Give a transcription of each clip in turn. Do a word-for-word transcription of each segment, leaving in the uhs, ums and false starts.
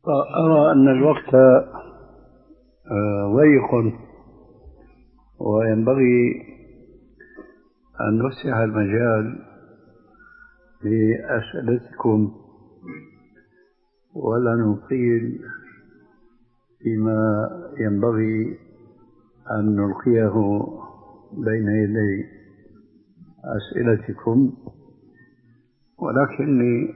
أرى أن الوقت ضيق وينبغي أن نوسع المجال لأسئلتكم ولا نطيل فيما ينبغي أن نلقيه بين يدي أسئلتكم، ولكني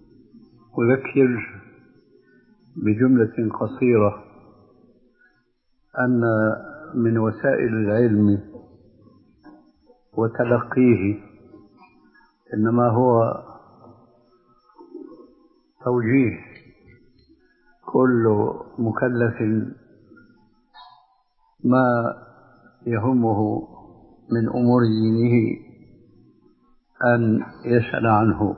أذكر بجملة قصيرة أن من وسائل العلم وتلقيه إنما هو توجيه كل مكلف ما يهمه من أمور دينه أن يسأل عنه،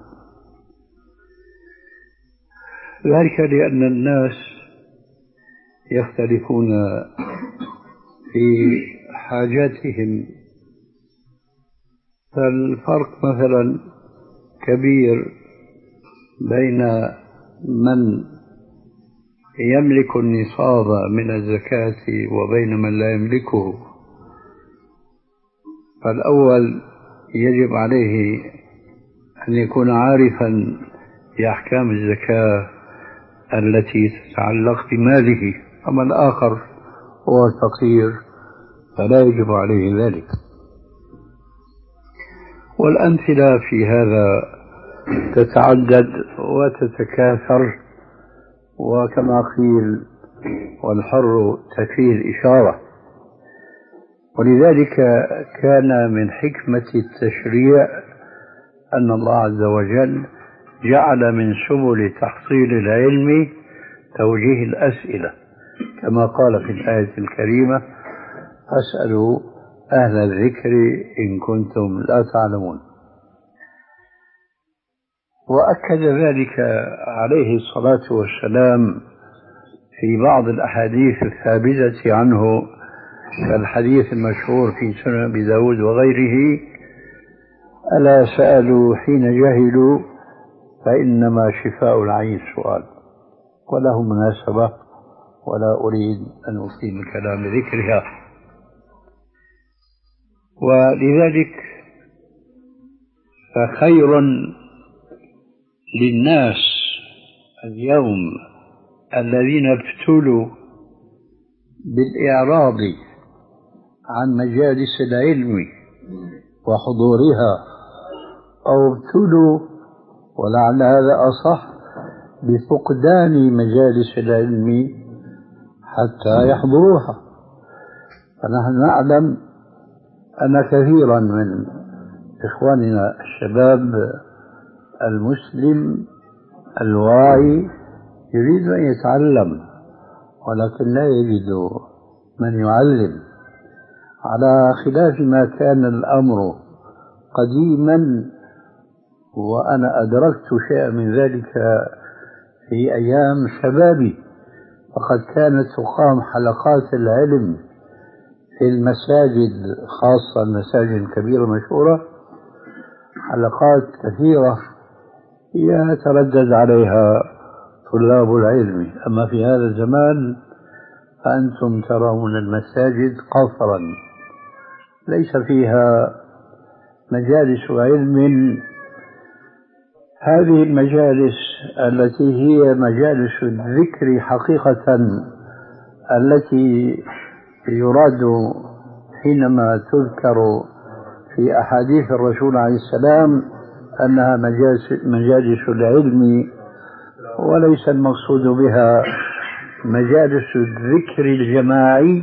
ذلك لأن الناس يختلفون في حاجاتهم، فالفرق مثلا كبير بين من يملك النصاب من الزكاة وبين من لا يملكه. فالأول يجب عليه أن يكون عارفا بأحكام الزكاة التي تتعلق بماله، أما الآخر هو الفقير فلا يجب عليه ذلك. والأمثلة في هذا تتعدد وتتكاثر، وكما قيل والحر تكفيه الإشارة. ولذلك كان من حكمة التشريع أن الله عز وجل جعل من سبل تحصيل العلم توجيه الأسئلة، كما قال في الآية الكريمة: فاسألوا أهل الذكر إن كنتم لا تعلمون. وأكد ذلك عليه الصلاة والسلام في بعض الأحاديث الثابتة عنه، كالحديث المشهور في سنن أبي داود وغيره: ألا سألوا حين جهلوا فإنما شفاء العي السؤال. وله مناسبة ولا أريد أن أطيل الكلام بذكرها. ولذلك فخير للناس اليوم الذين ابتلوا بالإعراض عن مجالس العلم وحضورها، أو ابتلوا، ولعل هذا أصح، بفقدان مجالس العلم حتى يحضروها. فنحن نعلم أن كثيرا من إخواننا الشباب المسلم الواعي يريد أن يتعلم، ولكن لا يجد من يعلم، على خلاف ما كان الأمر قديما. وأنا أدركت شيئا من ذلك في أيام شبابي، فقد كانت تقام حلقات العلم في المساجد، خاصة المساجد الكبيرة المشهورة، حلقات كثيرة يتردد عليها طلاب العلم. أما في هذا الزمان فأنتم ترون المساجد قصرا ليس فيها مجالس علم. هذه المجالس التي هي مجالس الذكر حقيقة، التي يراد حينما تذكر في أحاديث الرسول عليه السلام أنها مجالس العلم، وليس المقصود بها مجالس الذكر الجماعي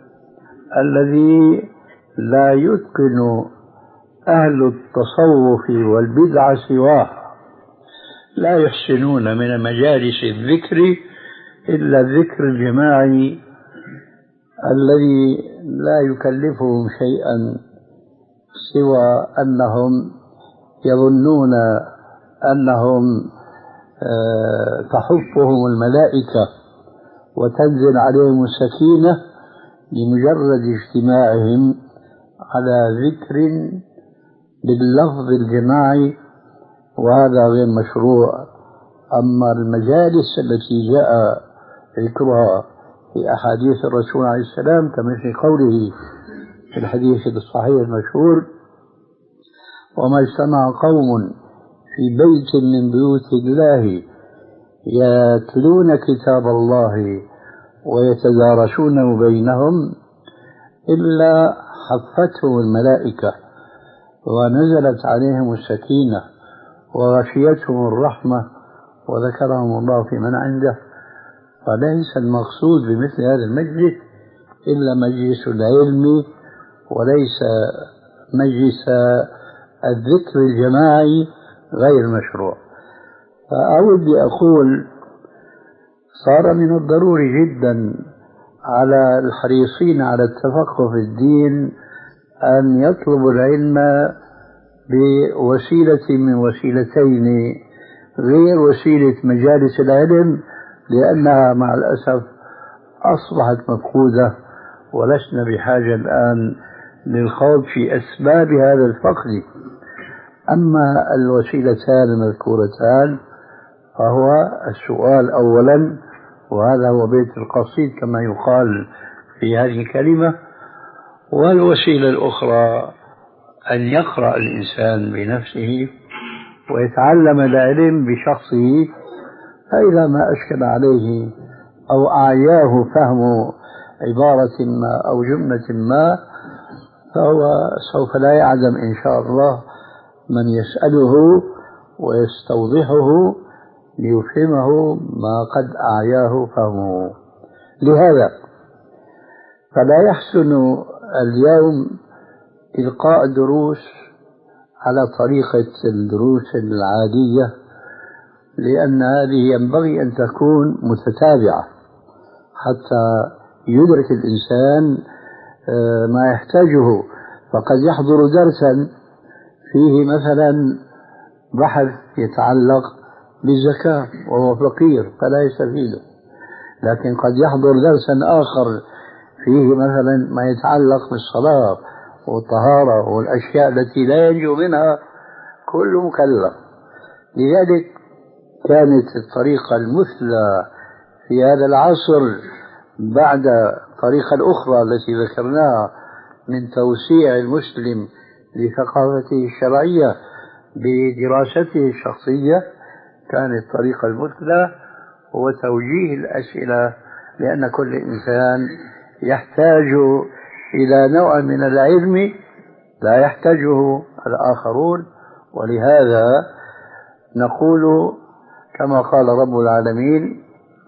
الذي لا يتقن أهل التصوف والبدع سواه. لا يحسنون من مجالس الذكر إلا الذكر الجماعي الذي لا يكلفهم شيئا سوى أنهم يظنون أنهم تحفهم الملائكة وتنزل عليهم السكينة لمجرد اجتماعهم على ذكر باللفظ الجماعي، وهذا غير مشروع أما المجالس التي جاء ذكرها في أحاديث الرسول عليه السلام كمثل قوله في الحديث الصحيح المشهور: وما اجتمع قوم في بيت من بيوت الله يتلون كتاب الله ويتدارسونه بينهم إلا حفتهم الملائكة ونزلت عليهم السكينة وغشيتهم الرحمة وذكرهم الله في من عنده. فليس المقصود بمثل هذا المجلس إلا مجلس العلم وليس مجلس الذكر الجماعي غير مشروع. فأود أقول صار من الضروري جدا على الحريصين على التفقه في الدين أن يطلبوا العلم بوسيلة من وسيلتين غير وسيلة مجالس العلم، لأنها مع الأسف أصبحت مفقودة ولسنا بحاجة الآن للخوض في أسباب هذا الفقد. أما الوسيلتان المذكورتان فهو السؤال أولا، وهذا هو بيت القصيد كما يقال في هذه الكلمة، والوسيلة الأخرى أن يقرأ الإنسان بنفسه ويتعلم العلم بشخصه، فإذا ما أشكل عليه أو أعياه فهم عبارة ما أو جملة ما فهو سوف لا يعدم إن شاء الله من يسأله ويستوضحه ليفهمه ما قد أعياه فهمه. لهذا فلا يحسن اليوم إلقاء دروس على طريقة الدروس العادية، لأن هذه ينبغي أن تكون متتابعة حتى يدرك الإنسان ما يحتاجه. فقد يحضر درسا فيه مثلا بحث يتعلق بالزكاة وهو فقير فلا يستفيده، لكن قد يحضر درسا آخر فيه مثلا ما يتعلق بالصلاة والطهارة والأشياء التي لا ينجو منها كل مكلف. لذلك كانت الطريقة المثلى في هذا العصر بعد الطريقة الأخرى التي ذكرناها من توسيع المسلم لثقافته الشرعية بدراسته الشخصية، كانت الطريقة المثلى هو توجيه الأسئلة، لأن كل إنسان يحتاج إلى نوع من العلم لا يحتاجه الآخرون. ولهذا نقول كما قال رب العالمين: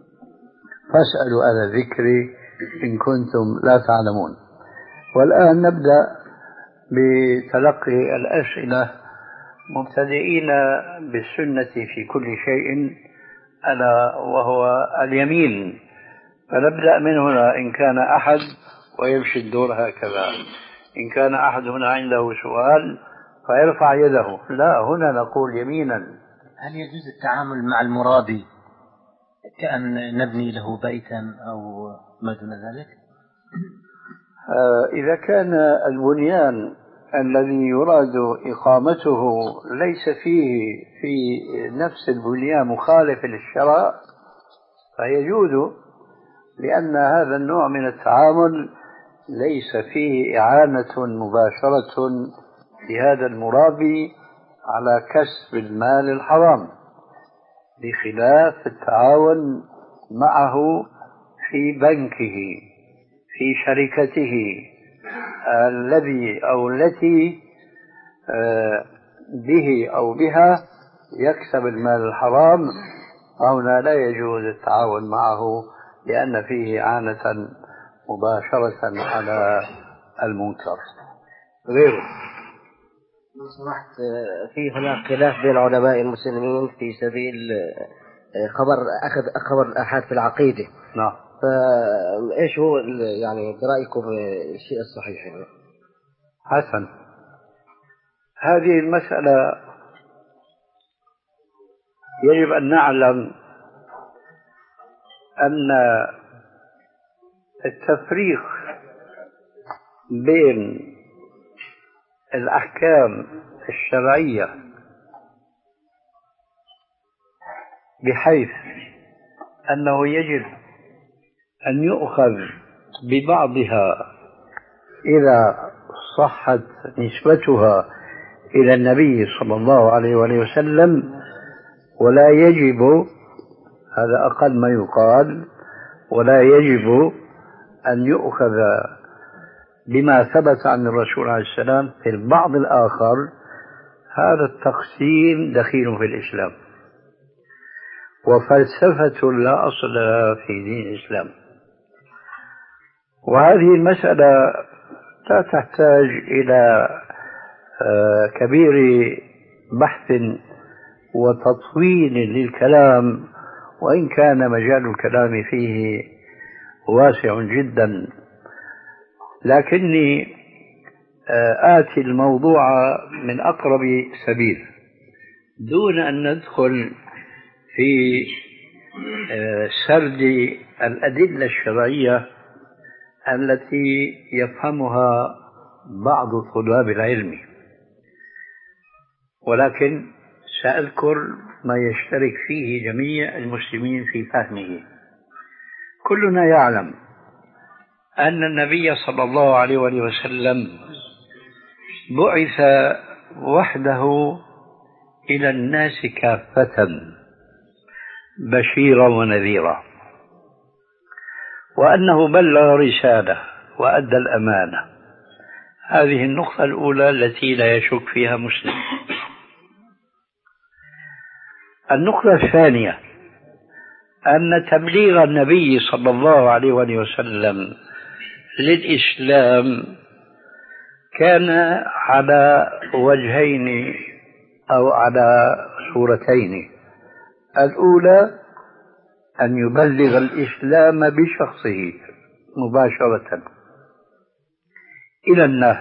فاسألوا أهل الذكر إن كنتم لا تعلمون. والآن نبدأ بتلقي الأسئلة مبتدئين بالسنة في كل شيء ألا وهو اليمين. فنبدأ من هنا إن كان أحد، ويمشي الدور هكذا. إن كان أحد هنا عنده سؤال فيرفع يده. لا، هنا نقول يمينا. هل يجوز التعامل مع المرابي كأن نبني له بيتا أو ما دون ذلك؟ آه إذا كان البنيان الذي يراد إقامته ليس فيه في نفس البنيان مخالف للشرع فيجوز، لأن هذا النوع من التعامل ليس فيه إعانة مباشرة لهذا المرابي على كسب المال الحرام، بخلاف التعاون معه في بنكه في شركته الذي أو التي به أو بها يكسب المال الحرام. هنا لا يجوز التعاون معه لأن فيه إعانة مباشرة على المنكر. غيره لو سمحت، في هناك خلاف بين علماء المسلمين في سبيل خبر أخذ خبر الآحاد في العقيدة. نعم. فإيش هو يعني برأيكم الشيء الصحيح؟ يعني حسن، هذه المسألة يجب أن نعلم أن التفريق بين الأحكام الشرعية بحيث أنه يجب أن يؤخذ ببعضها إذا صحت نسبتها إلى النبي صلى الله عليه وآله وسلم، ولا يجب، هذا أقل ما يقال، ولا يجب أن يؤخذ بما ثبت عن الرسول عليه السلام في البعض الآخر. هذا التقسيم دخيل في الإسلام وفلسفة لا أصل لها في دين الإسلام. وهذه المسألة لا تحتاج إلى كبير بحث وتطويل للكلام، وإن كان مجال الكلام فيه واسع جدا، لكني آتي الموضوع من أقرب سبيل دون أن ندخل في سرد الأدلة الشرعية التي يفهمها بعض طلاب العلم، ولكن سأذكر ما يشترك فيه جميع المسلمين في فهمه. كلنا يعلم أن النبي صلى الله عليه وآله وسلم بعث وحده إلى الناس كافة بشيرا ونذيرا، وأنه بلغ رسالة وأدى الأمانة. هذه النقطة الأولى التي لا يشك فيها مسلم. النقطة الثانية أن تبليغ النبي صلى الله عليه وآله وسلم للإسلام كان على وجهين أو على صورتين. الأولى أن يبلغ الإسلام بشخصه مباشرة إلى الناس،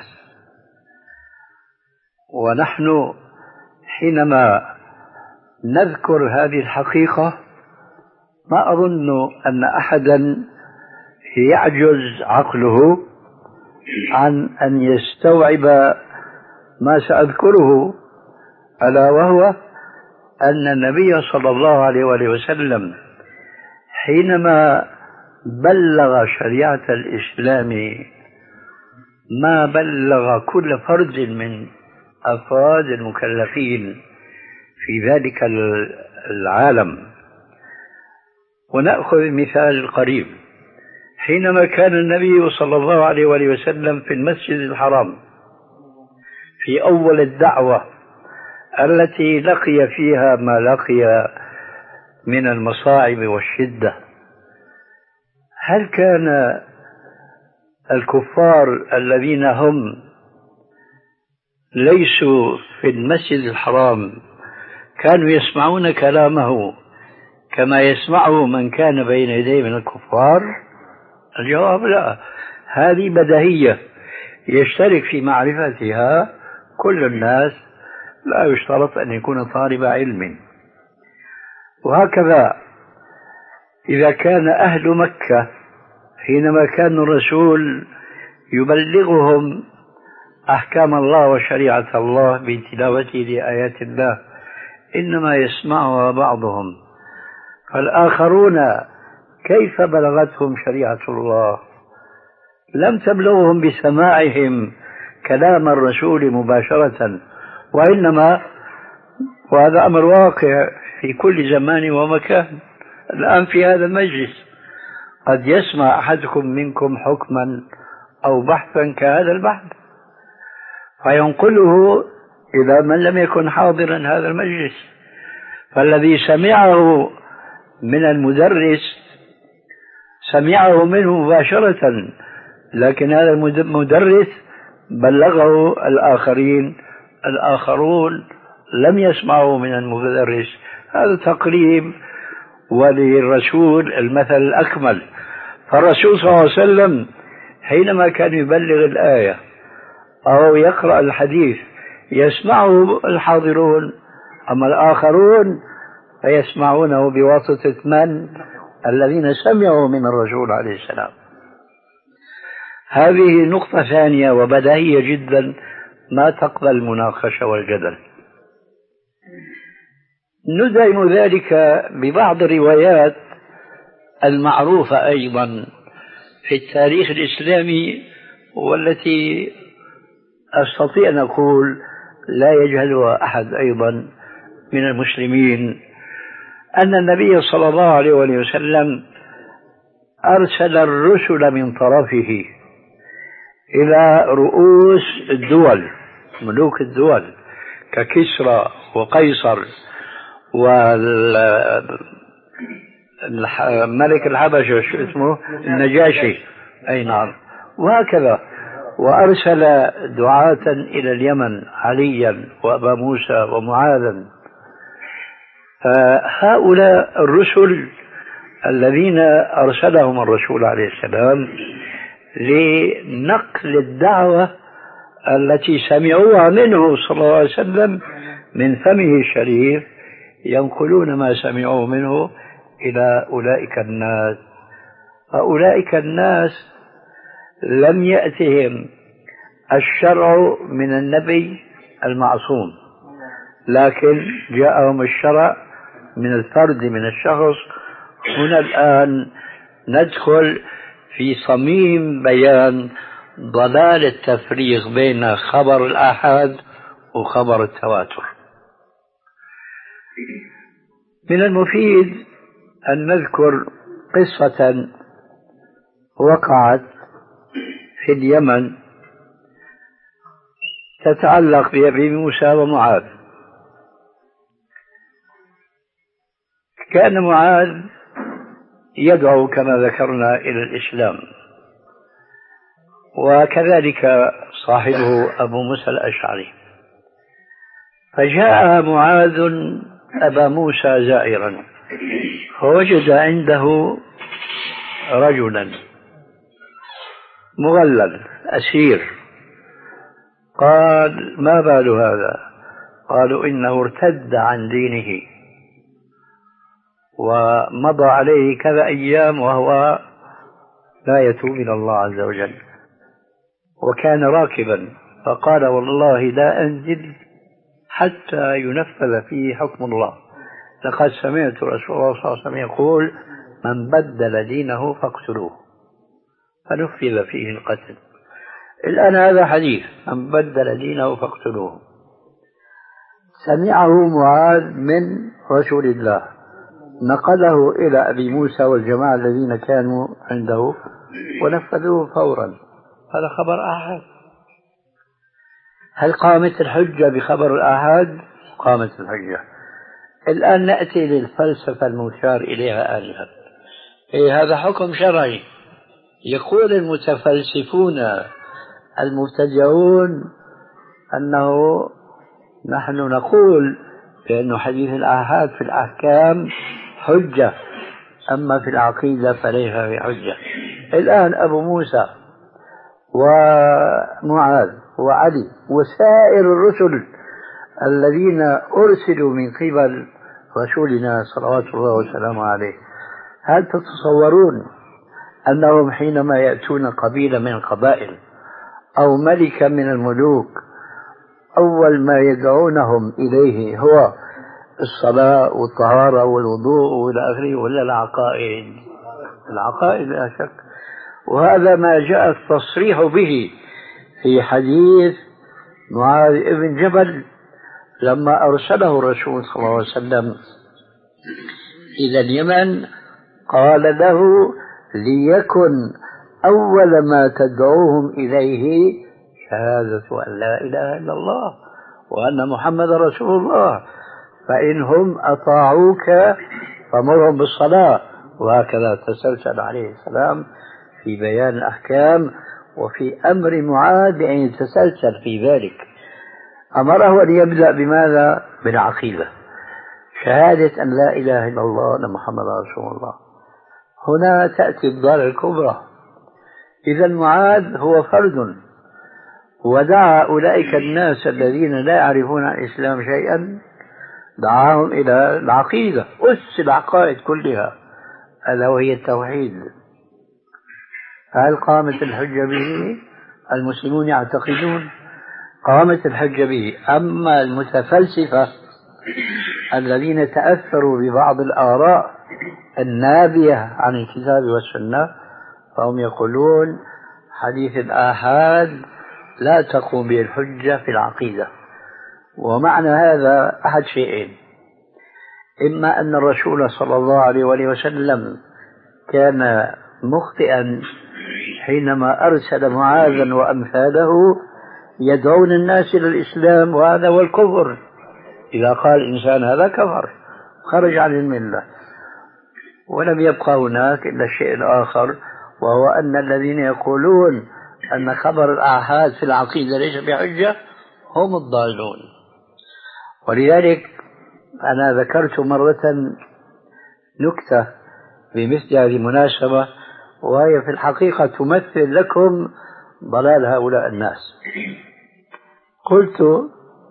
ونحن حينما نذكر هذه الحقيقة ما أظن أن أحدا يعجز عقله عن أن يستوعب ما سأذكره، ألا وهو أن النبي صلى الله عليه وآله وسلم حينما بلغ شريعة الإسلام ما بلغ كل فرد من أفراد المكلفين في ذلك العالم. ونأخذ المثال القريب، حينما كان النبي صلى الله عليه وآله وسلم في المسجد الحرام في أول الدعوة التي لقي فيها ما لقي من المصاعب والشدة، هل كان الكفار الذين هم ليسوا في المسجد الحرام كانوا يسمعون كلامه كما يسمعه من كان بين يديه من الكفار؟ الجواب لا. هذه بديهية يشترك في معرفتها كل الناس، لا يشترط أن يكون طالب علم. وهكذا إذا كان أهل مكة حينما كان الرسول يبلغهم أحكام الله وشريعة الله بتلاوته لآيات الله إنما يسمعها بعضهم، فالآخرون كيف بلغتهم شريعة الله؟ لم تبلغهم بسماعهم كلام الرسول مباشرة، وإنما وهذا أمر واقع في كل زمان ومكان. الآن في هذا المجلس قد يسمع أحدكم منكم حكما أو بحثا كهذا البحث فينقله إلى من لم يكن حاضرا هذا المجلس، فالذي سمعه من المدرس سمعه منه مباشرة، لكن هذا المدرس بلغه الآخرين، الآخرون لم يسمعوا من المدرس. هذا تقريب، وللرسول المثل الأكمل. فالرسول صلى الله عليه وسلم حينما كان يبلغ الآية أو يقرأ الحديث يسمعه الحاضرون، أما الآخرون فيسمعونه بواسطة من؟ الذين سمعوا من الرسول عليه السلام. هذه نقطة ثانية وبديهية جدا ما تقبل المناقشة والجدل. ندعم ذلك ببعض الروايات المعروفة أيضا في التاريخ الإسلامي، والتي أستطيع أن أقول لا يجهلها أحد أيضا من المسلمين، أن النبي صلى الله عليه وسلم أرسل الرسل من طرفه إلى رؤوس الدول، ملوك الدول ككسرى وقيصر والملك الحبشة شو اسمه النجاشي، أي نعم، وهكذا. وأرسل دعاة إلى اليمن عليا وأبا موسى ومعاذا. هؤلاء الرسل الذين أرسلهم الرسول عليه السلام لنقل الدعوة التي سمعوها منه صلى الله عليه وسلم من فمه الشريف، ينقلون ما سمعوه منه إلى أولئك الناس. أولئك الناس لم يأتهم الشرع من النبي المعصوم، لكن جاءهم الشرع من الفرد، من الشخص. هنا الآن ندخل في صميم بيان ضلال التفريق بين خبر الآحاد وخبر التواتر. من المفيد أن نذكر قصة وقعت في اليمن تتعلق بأبي موسى ومعاذ. كان معاذ يدعو كما ذكرنا إلى الإسلام، وكذلك صاحبه أبو موسى الأشعري. فجاء معاذ أبا موسى زائرا، فوجد عنده رجلا مغلل أسير. قال: ما بال هذا؟ قالوا: إنه ارتد عن دينه ومضى عليه كذا أيام وهو لا يتوب إلى الله عز وجل، وكان راكبا. فقال: والله لا أنزل حتى ينفذ فيه حكم الله، لقد سمعت رسول الله صلى الله عليه وسلم يقول: من بدل دينه فاقتلوه، فنفذ فيه القتل. الآن هذا حديث: من بدل دينه فاقتلوه، سمعه معاذ من رسول الله، نقله إلى أبي موسى والجماعة الذين كانوا عنده ونفذوه فورا. هذا خبر آحاد. هل قامت الحجة بخبر الآحاد؟ قامت الحجة. الآن نأتي للفلسفة المشار إليها آنفا. إيه، هذا حكم شرعي. يقول المتفلسفون المبتدعون أنه نحن نقول بأن حديث الآحاد في الأحكام حجة، أما في العقيدة فليس بحجة. الآن أبو موسى ومعاذ وعلي وسائر الرسل الذين أرسلوا من قبل رسولنا صلوات الله وسلامه عليه، هل تتصورون أنهم حينما يأتون قبيلة من القبائل أو ملكا من الملوك أول ما يدعونهم إليه هو الصلاة والطهارة والوضوء وإلى آخره، ولا العقائد؟ العقائد لا شك. وهذا ما جاء التصريح به في حديث معاذ بن جبل لما أرسله الرسول صلى الله عليه وسلم إلى اليمن، قال له: ليكن أول ما تدعوهم إليه شهادة أن لا إله إلا الله وأن محمد رسول الله، فإنهم أطاعوك فمرهم بالصلاة. وهكذا تسلسل عليه السلام في بيان الأحكام، وفي أمر معاذ أن يتسلسل في ذلك. أمره أن يبدأ بماذا؟ بالعقيدة، شهادة أن لا إله إلا الله وأن محمد رسول الله. هنا تأتي الضالة الكبرى. إذا معاذ هو فرد، ودعا أولئك الناس الذين لا يعرفون عن الإسلام شيئا، دعاهم إلى العقيدة، أس العقائد كلها، ألا وهي التوحيد. هل قامت الحجة به؟ المسلمون يعتقدون قامت الحجة به. أما المتفلسفة الذين تأثروا ببعض الآراء النابية عن الكتاب والسنة فهم يقولون حديث الآحاد لا تقوم به الحجة في العقيدة. ومعنى هذا أحد شيئين: إما أن الرسول صلى الله عليه وآله وسلم كان مخطئا حينما أرسل معاذا وأمثاله يدعون الناس إلى الإسلام، وهذا هو الكفر. إذا قال الإنسان هذا كفر خرج عن الملة. ولم يبقى هناك إلا الشيء الآخر، وهو أن الذين يقولون أن خبر الآحاد في العقيدة ليس بحجة هم الضالون. ولذلك أنا ذكرت مرة نكتة بمثل هذه المناسبة، وهي في الحقيقة تمثل لكم ضلال هؤلاء الناس. قلت: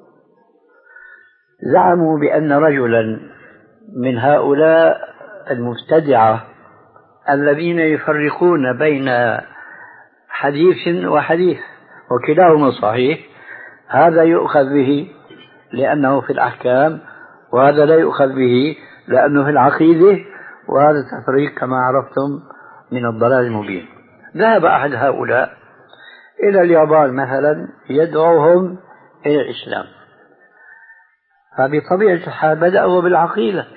زعموا بأن رجلا من هؤلاء المبتدعة الذين يفرقون بين حديث وحديث وكلاهما صحيح، هذا يؤخذ به لأنه في الأحكام، وهذا لا يؤخذ به لأنه في العقيدة، وهذا تفريق كما عرفتم من الضلال المبين. ذهب أحد هؤلاء إلى اليابان مثلا يدعوهم إلى الإسلام، فبطبيعة الحال بدأوا بالعقيدة،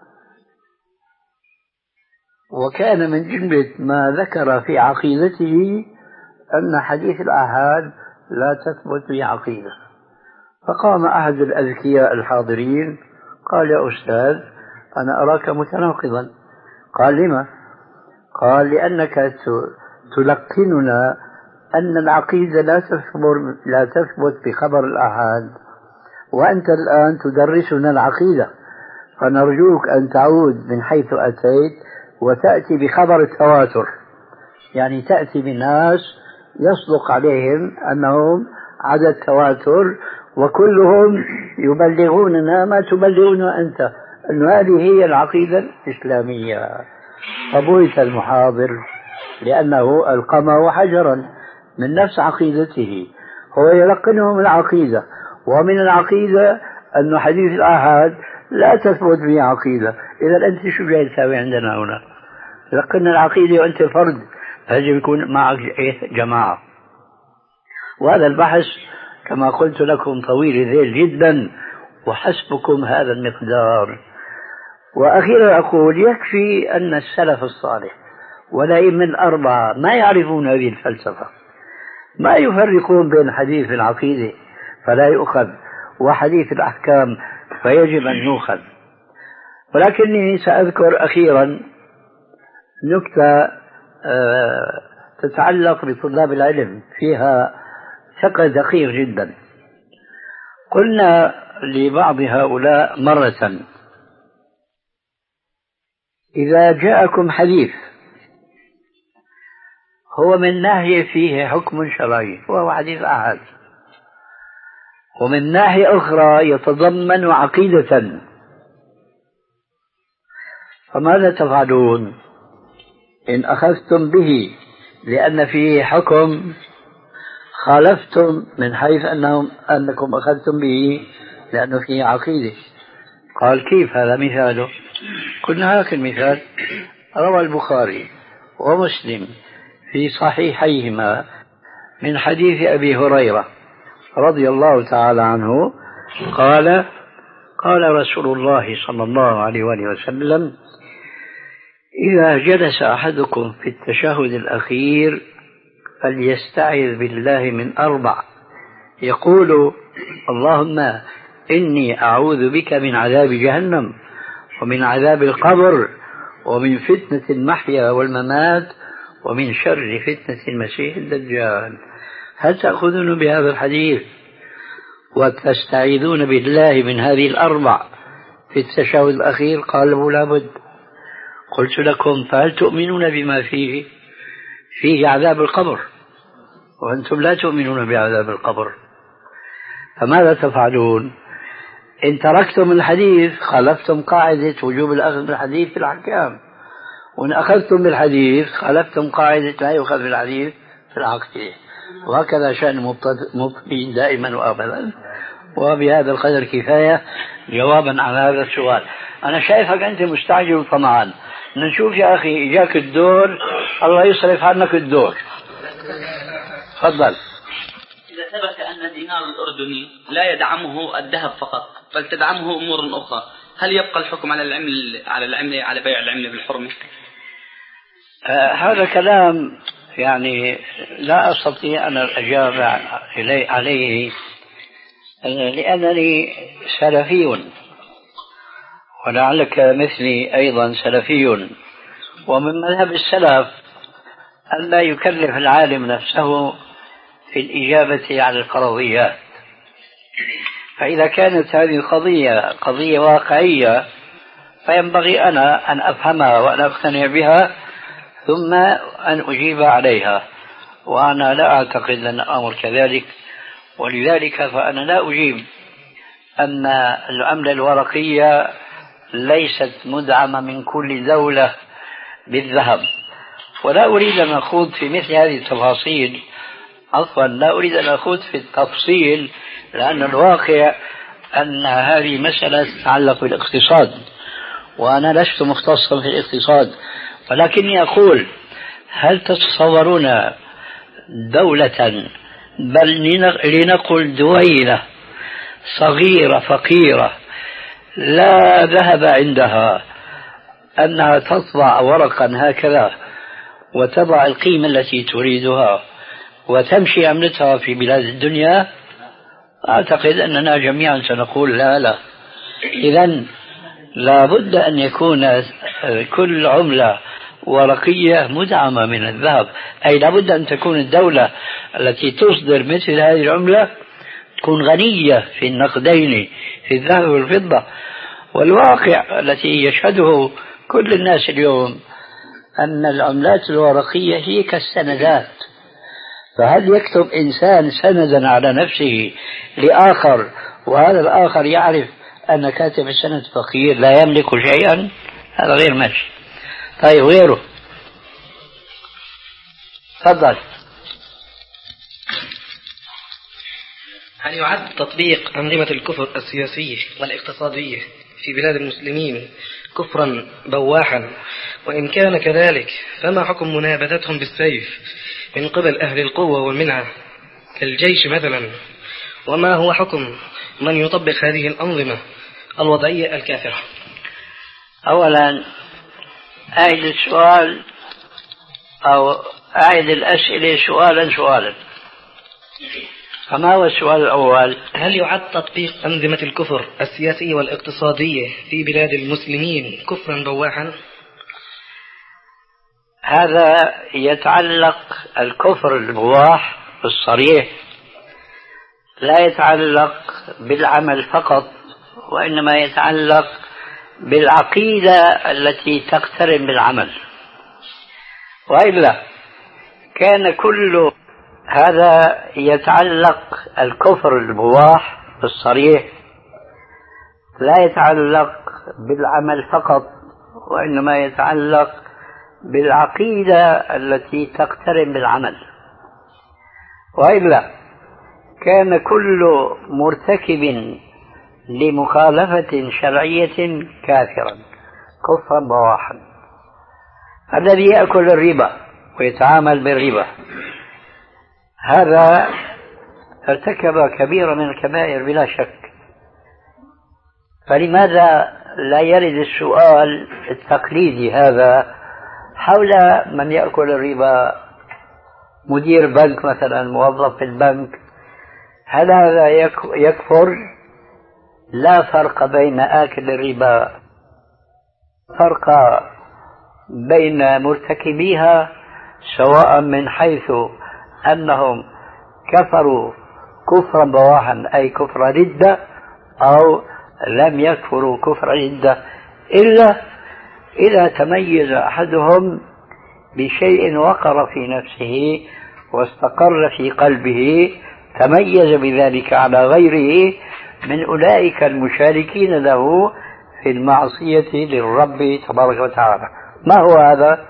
وكان من جملة ما ذكر في عقيدته أن حديث الآحاد لا تثبت به عقيدة. فقام أحد الأذكياء الحاضرين قال: يا أستاذ، أنا أراك متناقضا. قال: لما؟ قال: لأنك تلقننا أن العقيدة لا تثبت لا تثبت بخبر الآحاد، وأنت الآن تدرسنا العقيدة، فنرجوك أن تعود من حيث أتيت وتأتي بخبر التواتر، يعني تأتي بناس يصدق عليهم أنهم عدد تواتر وكلهم يبلغوننا ما تبلغنا أنت، أن هذه هي العقيدة الإسلامية. فبهت المحاضر لأنه ألقمه حجرا من نفس عقيدته، هو يلقنهم العقيدة، ومن العقيدة أن حديث الآحاد لا تثبت به عقيدة. إذا أنت شو جاي تساوي عندنا هنا؟ لقنا العقيدة وأنت فرد، يجب يكون معك جماعة. وهذا البحث كما قلت لكم طويل ذيل جدا، وحسبكم هذا المقدار. وأخيرا أقول: يكفي أن السلف الصالح والأئمة الأربعة ما يعرفون هذه الفلسفة، ما يفرقون بين حديث العقيدة فلا يؤخذ وحديث الأحكام فيجب أن يؤخذ. ولكني سأذكر أخيرا نكتة تتعلق بطلاب العلم، فيها فقه دقيق جدا. قلنا لبعض هؤلاء مرة: إذا جاءكم حديث هو من ناحية فيه حكم شرعي وهو حديث آحاد، ومن ناحية أخرى يتضمن عقيدة، فماذا تفعلون إن أخذتم به لأن فيه حكم خالفتم من حيث أنهم أنكم أخذتم به لأنه فيه عقيدة؟ قال: كيف هذا مثاله؟ قلنا: هاك المثال: روى البخاري ومسلم في صحيحيهما من حديث أبي هريرة رضي الله تعالى عنه قال: قال رسول الله صلى الله عليه وآله وسلم: إذا جلس أحدكم في التشهد الأخير فليستعذ بالله من أربع، يقول: اللهم إني أعوذ بك من عذاب جهنم ومن عذاب القبر ومن فتنة المحيا والممات ومن شر فتنة المسيح الدجال. هل تأخذون بهذا الحديث وتستعيذون بالله من هذه الأربع في التشهد الأخير؟ قالوا: لا بد. قلت لكم: فهل تؤمنون بما فيه؟ فيه عذاب القبر وأنتم لا تؤمنون بعذاب القبر، فماذا تفعلون؟ إن تركتم الحديث خالفتم قاعدة وجوب الأخذ بالحديث في الأحكام، وإن أخذتم بالحديث خالفتم قاعدة لا يؤخذ بالحديث في العقيدة. وهكذا شأن المبطلين دائما وأبدا. وبهذا القدر كفاية جوابا على هذا السؤال. أنا شايفك أنت مستعجل وطمعان. نشوف يا أخي إجاك الدور، الله يصرف عنك الدور. تفضل. إذا ثبت أن الدينار الأردني لا يدعمه الذهب فقط بل تدعمه أمور أخرى، هل يبقى الحكم على العمل على العملة على بيع العملة بالحرمة؟ آه هذا كلام يعني لا أستطيع أن أجاب عليه لأنني سلفي، ولعلك مثلي أيضا سلفي، ومن مذهب السلف أن لا يكلف العالم نفسه في الإجابة على الفرضيات. فإذا كانت هذه القضية قضية واقعية فينبغي أنا أن أفهمها وأن أقتنع بها ثم أن أجيب عليها، وأنا لا أعتقد أن الأمر كذلك. ولذلك فأنا لا أجيب أن العملة الورقية ليست مدعمة من كل دولة بالذهب، ولا أريد أن أخوض في مثل هذه التفاصيل. عفوا لا أريد أن أخوض في التفصيل، لأن الواقع أن هذه مسألة تتعلق بالاقتصاد، وأنا لست مختصا في الاقتصاد، ولكني أقول هل تتصورون دولة، بل لنقل دويلة صغيرة فقيرة لا ذهب عندها، أنها تطبع ورقا هكذا وتضع القيمة التي تريدها وتمشي عملتها في بلاد الدنيا؟ أعتقد أننا جميعا سنقول لا لا. إذن لا بد أن يكون كل عملة ورقية مدعمة من الذهب، أي لا بد أن تكون الدولة التي تصدر مثل هذه العملة تكون غنية في النقدين في الذهب والفضة. والواقع التي يشهده كل الناس اليوم أن العملات الورقية هي كالسندات، فهل يكتب إنسان سندا على نفسه لآخر وهذا الآخر يعرف أن كاتب السند فقير لا يملك شيئا؟ هذا غير ماشي. طيب غيره، تفضل. هل يعد تطبيق أنظمة الكفر السياسية والاقتصادية في بلاد المسلمين كفرا بواحا؟ وإن كان كذلك فما حكم منابذتهم بالسيف من قبل أهل القوة والمنعة كالجيش مثلا؟ وما هو حكم من يطبق هذه الأنظمة الوضعية الكافرة؟ أولا أعيد السؤال أو أعيد الأسئلة سؤالا سؤالا. فما هو السؤال الأول؟ هل يعد تطبيق أنظمة الكفر السياسية والاقتصادية في بلاد المسلمين كفرا بواحا؟ هذا يتعلق الكفر البواح الصريح لا يتعلق بالعمل فقط، وإنما يتعلق بالعقيدة التي تقترن بالعمل. وإلا كان كل هذا يتعلق الكفر البواح الصريح لا يتعلق بالعمل فقط، وإنما يتعلق بالعقيدة التي تقترن بالعمل. وإلا كان كل مرتكب لمخالفة شرعية كافرا كفرا بواحا. الذي يأكل الربا ويتعامل بالربا هذا ارتكب كبيرة من الكبائر بلا شك. فلماذا لا يرد السؤال التقليدي هذا حول من يأكل الربا؟ مدير بنك مثلا، موظف في البنك، هل هذا يكفر؟ لا فرق بين آكل الربا، فرق بين مرتكبيها سواء من حيث أنهم كفروا كفرا بواحا أي كفر ردة، أو لم يكفروا كفر ردة، إلا إذا تميز أحدهم بشيء وقر في نفسه واستقر في قلبه تميز بذلك على غيره من أولئك المشاركين له في المعصية للرب تبارك وتعالى. ما هو هذا؟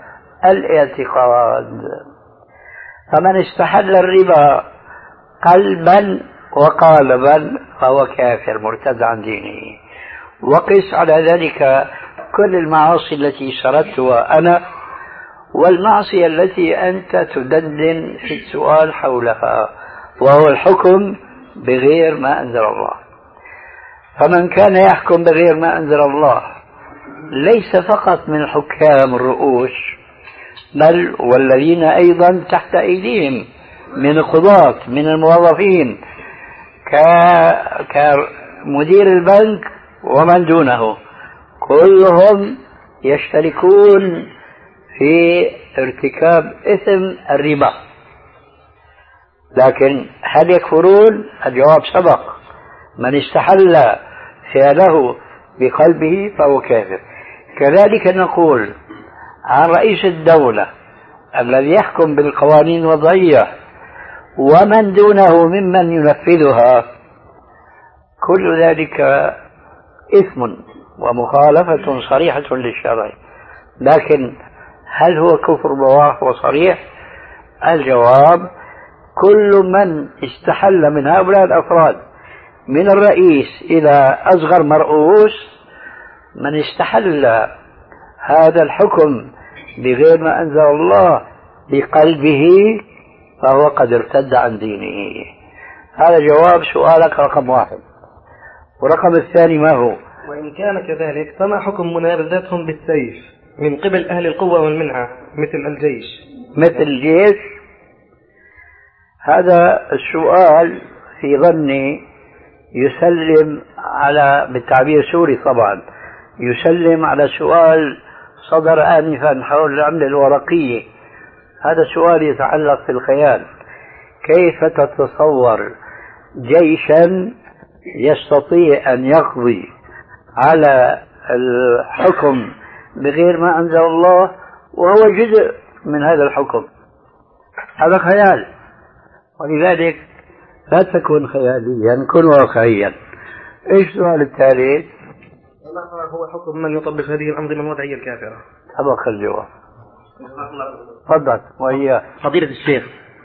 الاعتقاد. فمن استحل الربا قلبا وقال بل فهو كافر مرتد عن دينه. وقس على ذلك كل المعاصي التي سردتها أنا والمعصية التي أنت تدندن في السؤال حولها، وهو الحكم بغير ما أنزل الله. فمن كان يحكم بغير ما أنزل الله ليس فقط من الحكام الرؤوس، بل والذين أيضا تحت أيديهم من القضاة من الموظفين كمدير البنك ومن دونه، كلهم يشتركون في ارتكاب إثم الربا. لكن هل يكفرون؟ الجواب سبق، من استحل فعله بقلبه فهو كافر. كذلك نقول عن رئيس الدولة الذي يحكم بالقوانين الوضعية ومن دونه ممن ينفذها، كل ذلك إثم ومخالفة صريحة للشرع. لكن هل هو كفر بواح وصريح؟ الجواب كل من استحل من هؤلاء الأفراد من الرئيس إلى أصغر مرؤوس، من استحل هذا الحكم بغير ما أنزل الله بقلبه فهو قد ارتد عن دينه. هذا جواب سؤالك رقم واحد. ورقم الثاني ما هو؟ وإن كان كذلك فما حكم منابذتهم بالسيف من قبل أهل القوة والمنعة مثل الجيش؟ مثل الجيش؟ هذا السؤال في ظني يسلم على، بالتعبير السوري طبعا، يسلم على سؤال صدر آنفا حول العملة الورقية. هذا سؤال يتعلق في الخيال. كيف تتصور جيشا يستطيع أن يقضي على الحكم بغير ما أنزل الله وهو جزء من هذا الحكم؟ هذا خيال، ولذلك لا تكون خياليا، كن واقعيا. ايش السؤال الثالث؟ ما هو حكم من يطبق هذه الأنظمة الوضعية الكافرة؟ سبق الجواب. تفضل. وهي فضيلة الشيخ،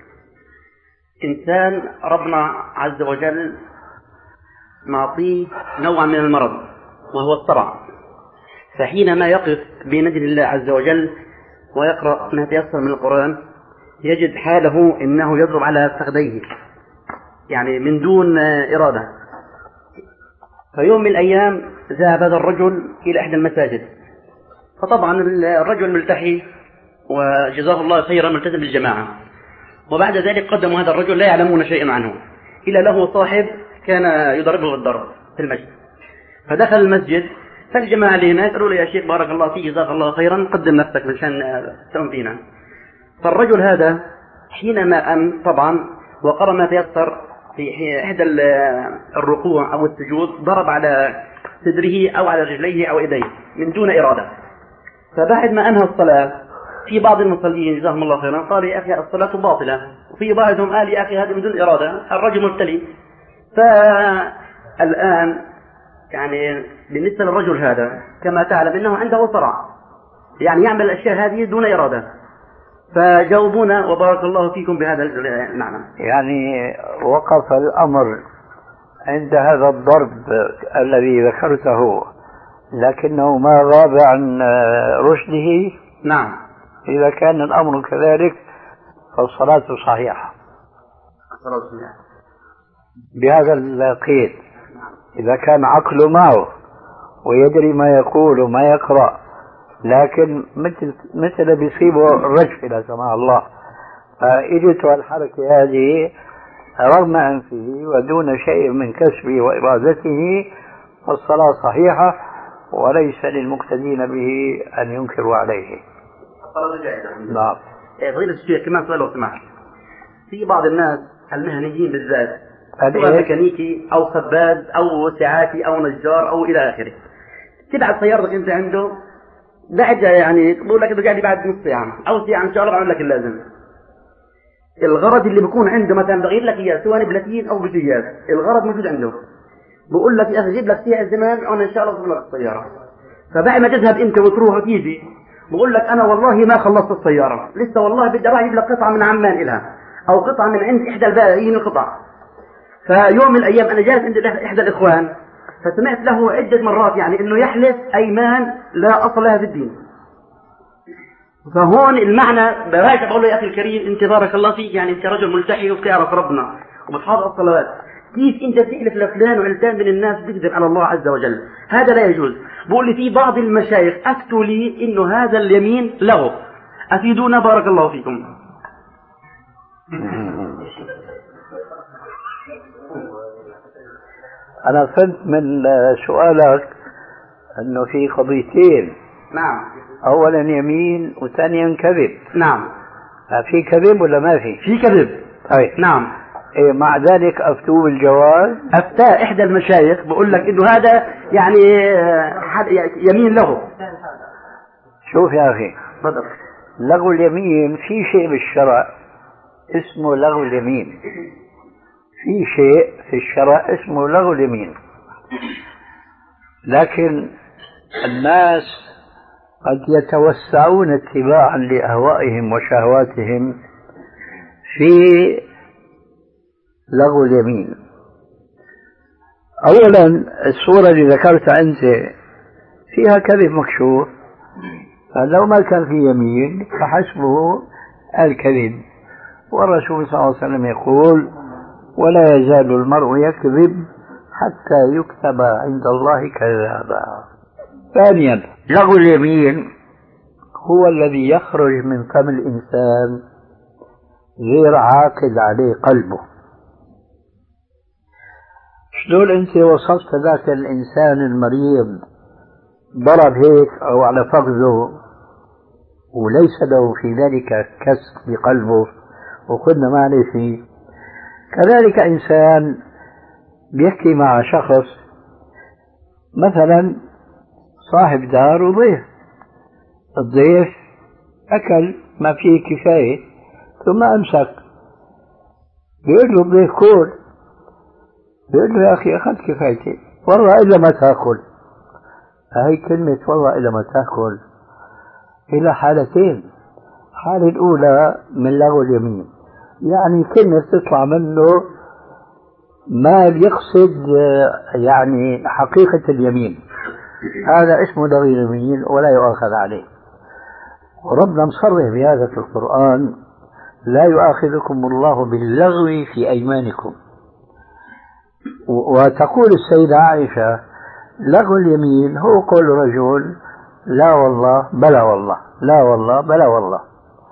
إنسان ربنا عز وجل معطيه نوع من المرض وهو الصرع، فحينما يقف بين يدي الله عز وجل ويقرأ ما تيسر من القرآن يجد حاله إنه يضرب على فخذيه يعني من دون إرادة. فيوم من الأيام ذهب هذا الرجل إلى إحدى المساجد، فطبعا الرجل ملتحي وجزاه الله خيرا ملتزم بالجماعة، وبعد ذلك قدموا هذا الرجل لا يعلمون شيئا عنه إلا له صاحب كان يضربه بالضرب في المسجد. فدخل المسجد فالجماعة اللي هناك قالوا له يا شيخ بارك الله فيك جزاك الله خيرا قدم نفسك مشان تقوم فينا. فالرجل هذا حينما أن طبعا وقرأ ما تيسر في إحدى الركوع أو السجود ضرب على صدره أو على رجليه أو يديه من دون إرادة. فبعد ما أنهى الصلاة في بعض المصلين جزاهم الله خيرا قال يا أخي الصلاة باطلة، وفي بعضهم قال يا أخي هذا من دون إرادة، الرجل مبتلي. فالآن يعني بالنسبة للرجل هذا كما تعلم أنه عنده صرع، يعني يعمل الأشياء هذه دون إرادة، فجاوبونا وبارك الله فيكم بهذا المعنى. يعني وقف الأمر عند هذا الضرب الذي ذكرته لكنه ما غاب عن رشده. نعم، إذا كان الأمر كذلك فالصلاة صحيحة بهذا القيد، إذا كان عقله معه ويدري ما يقول وما يقرأ. لكن مثل مثل بيصيبه الرجف لا سمح الله، فإجته الحركة هذه رغم أنفه ودون شيء من كسبه وإرادته، فالصلاة صحيحة وليس للمقتدين به أن ينكروا عليه. نعم. فضيلة الشيخ كمان سؤال لو سمحت، في بعض الناس المهنيين بالذات سواء ميكانيكي أو خباز أو ساعاتي أو نجار أو إلى آخره، تبعت سيارتك أنت عنده بعد يعني بقول لك رجع لي بعد نص ساعة أو ساعة إن شاء الله بعمل لك اللازم. الغرض اللي بيكون عنده مثلا بغير لك إياه سواء بلاتين أو بجياز، الغرض موجود عنده، بقول لك يا أخي جيب لك ساعة زمان وأنا إن شاء الله أصبر لك السيارة. فبعد ما تذهب أنت وتروح وتيجي بقول لك أنا والله ما خلصت السيارة لسه، والله بدي أروح أجيب لك قطعة من عمان إلها أو قطعة من عند إحدى البائعين القطع. فيوم من الأيام أنا جالس عند إحدى الإخوان، فسمعت له عدة مرات يعني إنه يحلف أيمان لا أصل لها في الدين. فهون المعنى براجع بقول له يا أخي الكريم أنت بارك الله فيك، يعني أنت رجل ملتحي وبتعرف ربنا وبتحافظ على الصلوات، كيف أنت بتحلف لفلان وعلتان من الناس بتكذب على الله عز وجل؟ هذا لا يجوز. بقول لي في بعض المشايخ أفتوا لي إنه هذا اليمين لغو، أفيدونا بارك الله فيكم. أنا فهمت من سؤالك أنه في قضيتين. نعم. أولا يمين وثانيا كذب. نعم. في كذب ولا ما في؟ في كذب. طيب. نعم. إيه مع ذلك أفتوه بالجواز؟ أفتى إحدى المشايخ بقول لك إنه هذا يعني يمين له. شوف يا أخي، بدر. لغو اليمين في شيء بالشرع اسمه لغو اليمين، في شيء في الشرع اسمه لغو اليمين، لكن الناس قد يتوسعون اتباعا لأهوائهم وشهواتهم في لغو اليمين. أولا الصورة اللي ذكرتها أنت فيها كذب مكشوف، فلو ما كان في يمين فحسبه الكذب، والرسول صلى الله عليه وسلم يقول ولا يزال المرء يكذب حتى يكتب عند الله كذابا. ثانيا لغو اليمين هو الذي يخرج من فم الإنسان غير عاقد عليه قلبه. شلون أنت وصفت ذاك الإنسان المريض ضرب هيك أو على فخذه وليس له في ذلك كسر بقلبه وقلنا ما عليه فيه، كذلك إنسان بيحكي مع شخص مثلا صاحب دار وضيف، الضيف أكل ما فيه كفاية ثم أمسك، بيقول له الضيف كل، بيقول له يا أخي أخذت كفايتي والله إلا ما تأكل. هاي كلمة والله إلا ما تأكل إلى حالتين. الحالة الأولى من لغو اليمين، يعني كلمة تطلع منه ما يقصد يعني حقيقة اليمين، هذا اسمه لغو اليمين ولا يؤاخذ عليه. وربنا مصرح بهذا في القرآن لا يؤاخذكم الله باللغو في أيمانكم. وتقول السيدة عائشة لغو اليمين هو قول رجل لا والله بلا والله، لا والله بلا والله.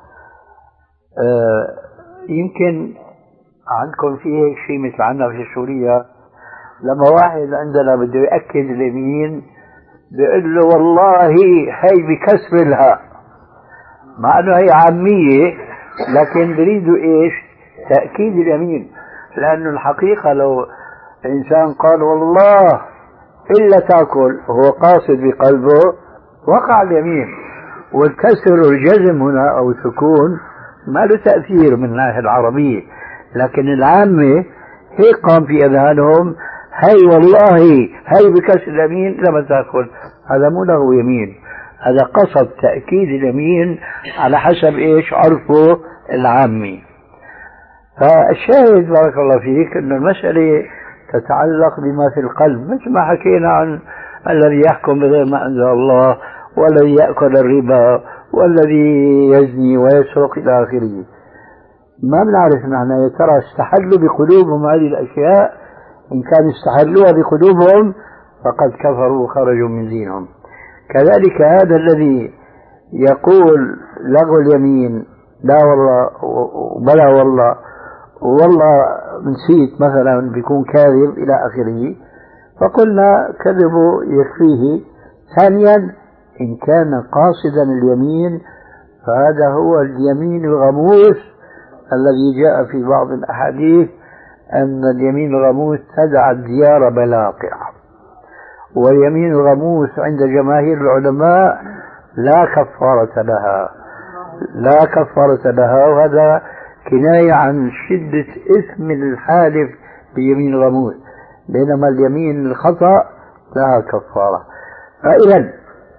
آه يمكن عندكم فيه هيك شيء مثل عنا في سوريا، لما واحد عندنا بده يأكد اليمين بيقول له والله هي بكسر الهاء، مع انه هي عامية لكن بريدوا ايش؟ تأكيد اليمين، لأنه الحقيقة لو إنسان قال والله إلا تأكل هو قاصد بقلبه وقع اليمين، والكسر والجزم هنا أو السكون ما له تأثير من الناحية العربية، لكن العامة هي قام في أذهانهم هي والله هي بكسر اليمين لما تأكل، هذا مو لغو يمين، هذا قصد تأكيد اليمين على حسب إيش عرفه العامي. فالشاهد بارك الله فيك أن المسألة تتعلق بما في القلب، مثل ما حكينا عن الذي يحكم بغير ما أنزل الله والذي يأكل الربا والذي يزني ويسرق إلى آخره. ما بنعرف نحن يا ترى استحلوا بقلوبهم هذه الأشياء، إن كان استحلوها بقلوبهم فقد كفروا وخرجوا من دينهم. كذلك هذا الذي يقول لغو اليمين لا والله بلا والله والله نسيت مثلا بيكون كاذب إلى آخره، فقلنا كذبه يكفيه. ثانيا إن كان قاصدا اليمين فهذا هو اليمين الغموس الذي جاء في بعض الأحاديث أن اليمين الغموس تدع الديار بلاقع، واليمين الغموس عند جماهير العلماء لا كفارة لها، لا كفارة لها، وهذا كناية عن شدة إثم الحالف بيمين الغموس، بينما اليمين الخطأ لها كفارة. فإذا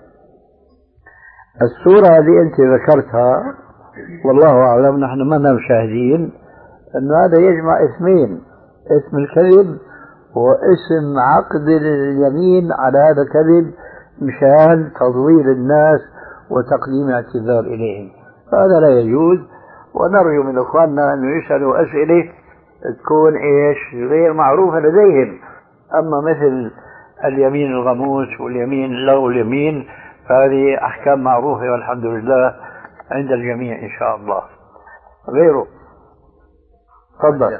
الصورة اللي أنت ذكرتها والله أعلم نحن ما مشاهدين أن هذا يجمع اثمين، اسم الكذب هو اسم عقد اليمين على هذا الكذب مشان تضليل الناس وتقديم اعتذار إليهم، هذا لا يجوز. ونرجو من إخواننا أن يسألوا أسئلة تكون إيش غير معروفة لديهم. أما مثل اليمين الغموس واليمين لغو اليمين فهذه أحكام معروفة والحمد لله عند الجميع إن شاء الله. غيره تفضل.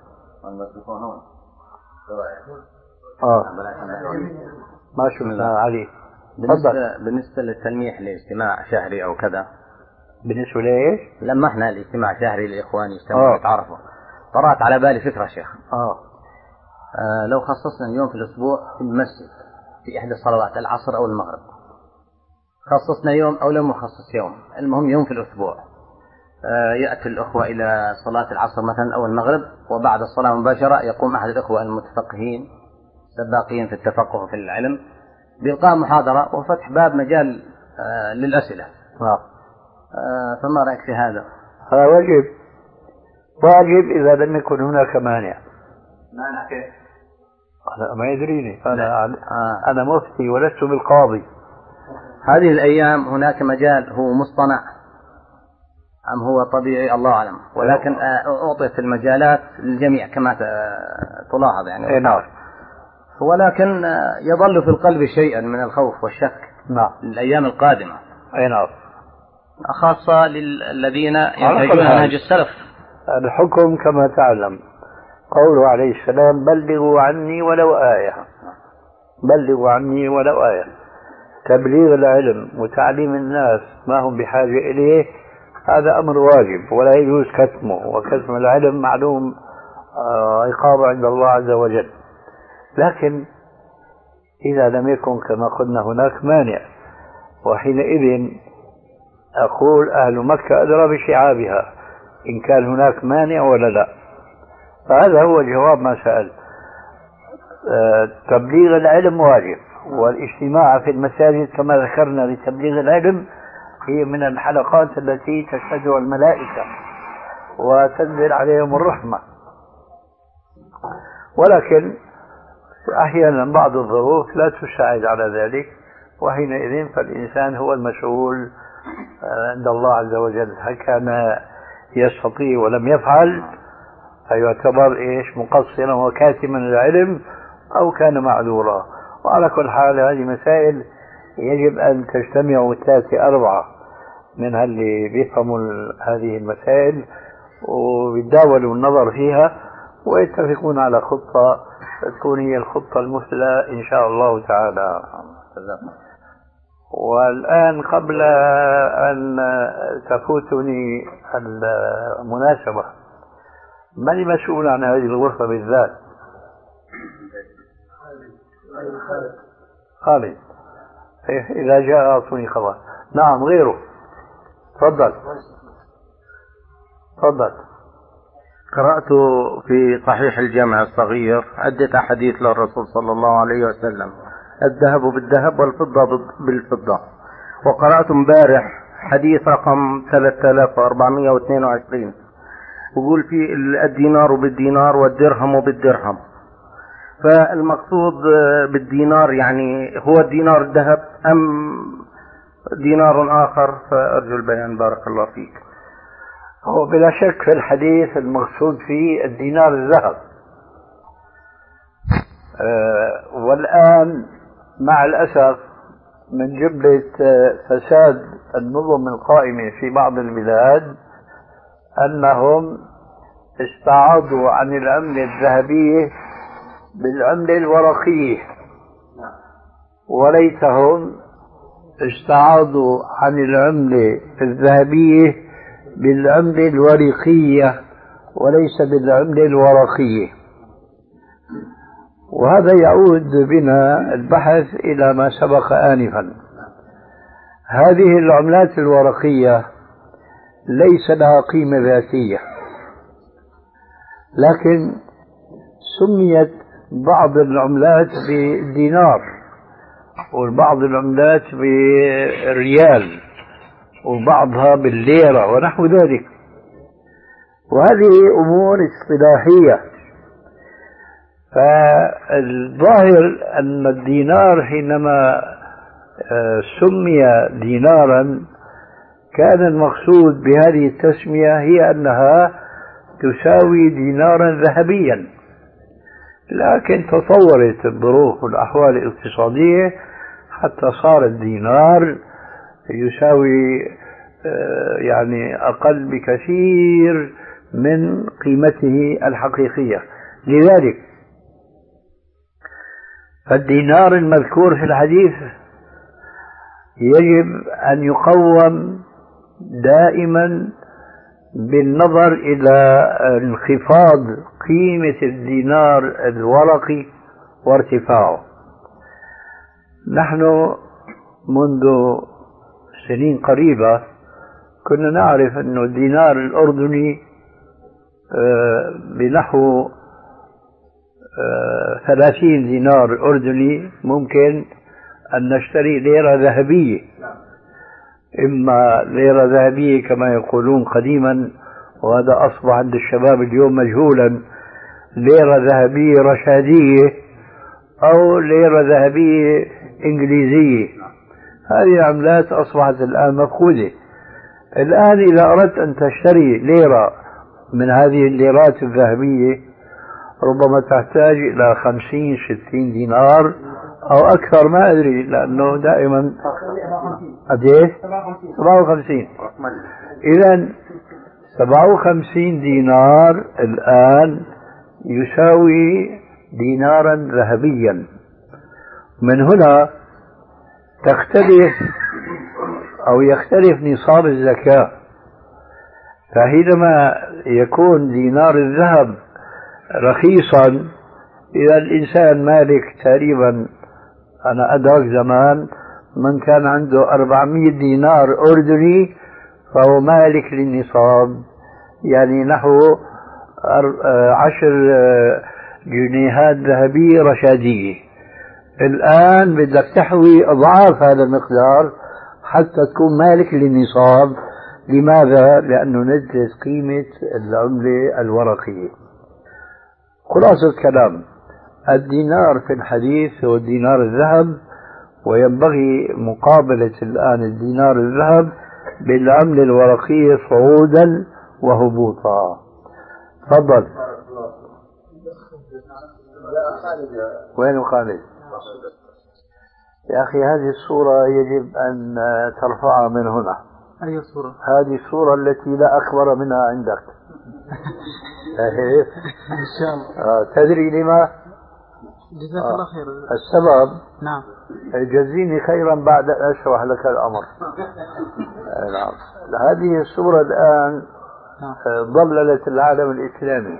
آه ما شفنا علي. بالنسبة, بالنسبة للتلميح لاجتماع شهري أو كذا، بالنسبة لإيش؟ لما احنا الاجتماع شهري للإخوان يجتمعوا ويتعرفوا، طرأت على بالي فكرة شيخ. آه. آه لو خصصنا يوم في الأسبوع في المسجد في إحدى الصلوات العصر أو المغرب، خصصنا يوم أو لم نخصص يوم، المهم يوم في الأسبوع آه يأتي الأخوة إلى صلاة العصر مثلا أو المغرب، وبعد الصلاة مباشرة يقوم أحد الأخوة المتفقهين سباقين في التفقه في العلم بإلقاء محاضرة وفتح باب مجال آه للأسئلة. آه. آه فما رأيك في هذا؟ هذا واجب، واجب إذا لم يكن هناك مانع. مانع كيف؟ أنا ما يدريني، أنا آه. أنا مفتي ولست بالقاضي. هذه الأيام هناك مجال هو مصطنع أم هو طبيعي الله أعلم، ولكن أعطيت المجالات للجميع كما تلاحظ يعني. نعم. ولكن يظل في القلب شيئا من الخوف والشك. نعم. للأيام القادمة. أي نعم. خاصة للذين ينتجون نهج السلف. الحكم كما تعلم قوله عليه السلام بلغوا عني ولو آية، بلغوا عني ولو آية. تبليغ العلم وتعليم الناس ما هم بحاجة إليه هذا أمر واجب ولا يجوز كتمه، وكتم العلم معلوم عقابه عند الله عز وجل. لكن إذا لم يكن كما قلنا هناك مانع، وحينئذ أقول أهل مكة أدرى بشعابها إن كان هناك مانع ولا لا. فهذا هو جواب ما سأل. تبليغ العلم واجب، والاجتماع في المساجد كما ذكرنا لتبليغ العلم هي من الحلقات التي تشهدها الملائكة وتنزل عليهم الرحمة. ولكن أحيانا بعض الظروف لا تساعد على ذلك، وحينئذ فالإنسان هو المسؤول عند الله عز وجل. هل كان يستطيع ولم يفعل فيعتبر إيش مقصرا وكاتما العلم أو كان معذورا. وعلى كل حال هذه مسائل يجب أن تجتمع وتأتي أربعة من اللي بيفهموا هذه المسائل وبيتداولوا النظر فيها ويتفقون على خطة تكون هي الخطة المثلى إن شاء الله تعالى. والآن قبل أن تفوتني المناسبة، من المسؤول عن هذه الغرفة بالذات؟ خالد. إذا جاء أعطوني خبر. نعم غيره. تفضل تفضل. قرأت في صحيح الجامع الصغير عدة أحاديث للرسول صلى الله عليه وسلم الذهب بالذهب والفضة بالفضة، وقرأت امبارح حديث رقم ثلاثة آلاف وأربعمائة واثنين وعشرين يقول فيه الدينار بالدينار والدرهم بالدرهم. فالمقصود بالدينار يعني هو الدينار الذهب أم دينار آخر؟ فأرجو البيان بارك الله فيك. هو بلا شك في الحديث المقصود فيه الدينار الذهب. أه والآن مع الأسف من جملة فساد النظم القائمة في بعض البلاد أنهم استعاضوا عن العملة الذهبية بالعملة الورقية، وليتهم استعاضوا عن العملة الذهبية بالعملة الورقية وليس بالعملة الورقية. وهذا يعود بنا البحث إلى ما سبق آنفا. هذه العملات الورقية ليس لها قيمة ذاتية، لكن سميت بعض العملات بالدينار وبعض العملات بالريال وبعضها بالليرة ونحو ذلك. وهذه أمور اصطلاحية فالظاهر أن الدينار حينما سمي دينارا كان المقصود بهذه التسمية هي أنها تساوي دينارا ذهبيا، لكن تطورت الظروف والأحوال الاقتصادية حتى صار الدينار يساوي يعني أقل بكثير من قيمته الحقيقية. لذلك فالدينار المذكور في الحديث يجب أن يقوم دائما بالنظر إلى انخفاض قيمة الدينار الورقي وارتفاعه. نحن منذ سنين قريبة كنا نعرف أن الدينار الأردني بنحو ثلاثين دينار أردني ممكن أن نشتري ليرة ذهبية، إما ليرة ذهبية كما يقولون قديما، وهذا أصبح عند الشباب اليوم مجهولا، ليرة ذهبية رشادية أو ليرة ذهبية إنجليزية. هذه العملات أصبحت الآن مفقودة. الآن إذا أردت أن تشتري ليرة من هذه الليرات الذهبية ربما تحتاج إلى خمسين ستين دينار أو أكثر، ما أدري، لأنه دائما قديش؟ سبعة وخمسين. إذا سبعة وخمسين دينار الآن يساوي دينارا ذهبيا. من هنا تختلف أو يختلف نصاب الزكاة. فحينما يكون دينار الذهب رخيصا، إذا الإنسان مالك تقريبا، أنا أدرك زمان من كان عنده أربعمائة دينار أردني فهو مالك للنصاب، يعني نحو عشر جنيهات ذهبية رشادية. الآن بدك تحوي أضعاف هذا المقدار حتى تكون مالك للنصاب. لماذا؟ لأنه نزلت قيمة العملة الورقية. خلاصة الكلام، الدينار في الحديث هو دينار الذهب، وينبغي مقابلة الآن الدينار الذهب بالعملة الورقية صعودا وهبوطا. تفضل. وين خالد؟ يا أخي هذه الصورة يجب أن ترفعها من هنا. أي صورة؟ هذه الصورة التي لا أكبر منها عندك. إن شاء الله. آه، تدري لما؟ جزاك الله خير. السبب؟ نعم. جزيني خيرا بعد أن أشرح لك الأمر. نعم. هذه الصورة الآن ضللت العالم الإسلامي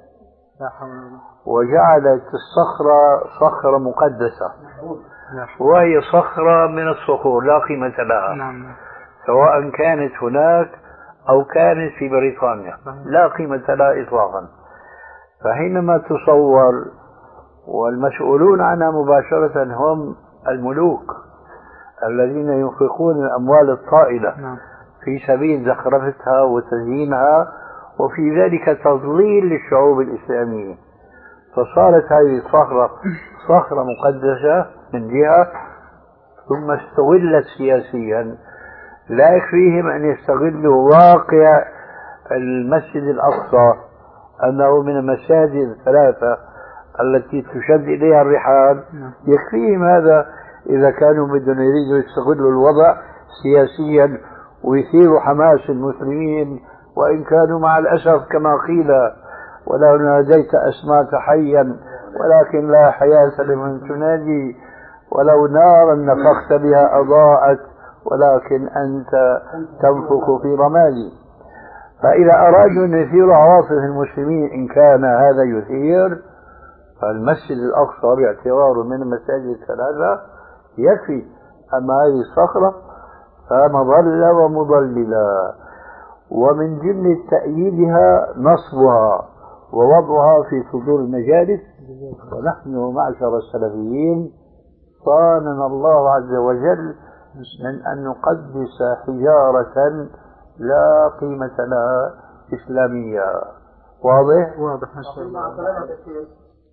وجعلت الصخرة صخرة مقدسة، وهي صخرة من الصخور لا قيمة لها، سواء كانت هناك أو كانت في بريطانيا، لا قيمة لها إطلاقا. فحينما تصور والمسؤولون عنها مباشرة هم الملوك الذين ينفقون الأموال الطائلة في سبيل زخرفتها وتزيينها، وفي ذلك تضليل للشعوب الإسلامية، فصارت هذه الصخرة صخرة مقدسة من جهة، ثم استغلت سياسيا. لا يكفيهم أن يستغلوا واقع المسجد الأقصى أنه من المساجد الثلاثة التي تشد إليها الرحال، يكفيهم هذا إذا كانوا بدهم يريدوا يستغلوا الوضع سياسيا ويثيروا حماس المسلمين، وإن كانوا مع الأسف كما قيل ولو ناديت أسماك حيا ولكن لا حياة لمن تنادي، ولو نارا نفخت بها أضاءت ولكن أنت تنفخ في رمادي. فإذا أرادوا أن يثيروا عواطف المسلمين إن كان هذا يثير، فالمسجد الأقصى باعتباره من المساجد الثلاثة يكفي. أما هذه الصخرة فمظلة ومضللة، ومن جملة تأييدها نصبها ووضعها في صدور المجالس. ونحن معشر السلفيين صاننا الله عز وجل من أن نقدس حجارة لا قيمة لها إسلامية. واضح؟ واضح ما شاء الله.